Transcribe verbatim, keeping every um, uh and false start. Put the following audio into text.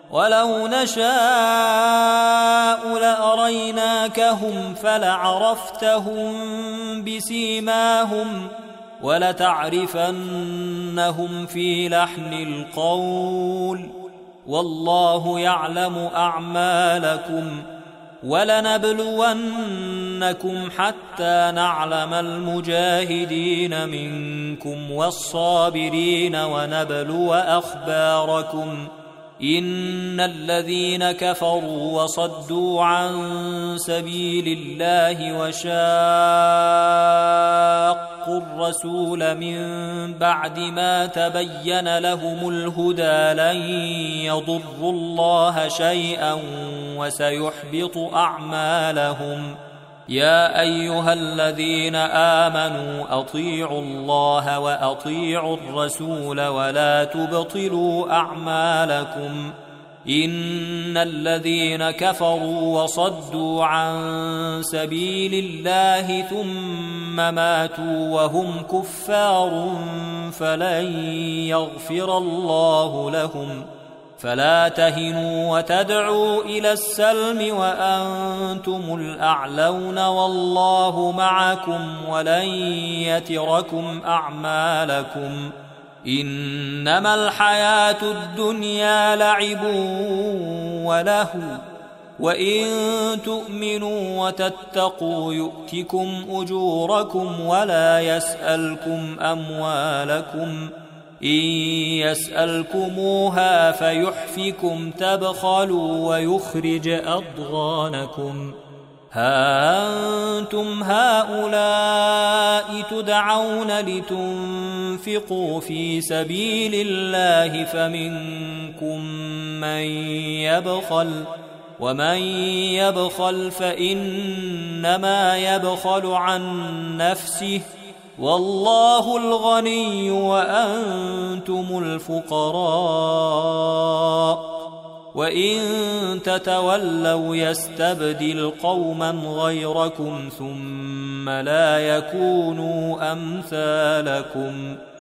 ولو نشاء لأريناكهم فلعرفتهم بسيماهم ولتعرفنهم في لحن القول والله يعلم أعمالكم ولنبلونكم حتى نعلم المجاهدين منكم والصابرين ونبلو أخباركم إن الذين كفروا وصدوا عن سبيل الله وشاقوا الرسول من بعد ما تبين لهم الهدى لن يضروا الله شيئا وسيحبط أعمالهم يا أيها الذين آمنوا أطيعوا الله وأطيعوا الرسول ولا تبطلوا أعمالكم إن الذين كفروا وصدوا عن سبيل الله ثم ماتوا وهم كفار فلن يغفر الله لهم فلا تهنوا وتدعوا إلى السلم وأنتم الأعلون والله معكم ولن يتركم أعمالكم إنما الحياة الدنيا لعب ولهو وإن تؤمنوا وتتقوا يؤتكم أجوركم ولا يسألكم أموالكم إن يسألكموها فيحفكم تبخلوا ويخرج أضغانكم ها أنتم هؤلاء تدعون لتنفقوا في سبيل الله فمنكم من يبخل ومن يبخل فإنما يبخل عن نفسه والله الغني وأنتم الفقراء وإن تتولوا يستبدل قوما غيركم ثم لا يكونوا أمثالكم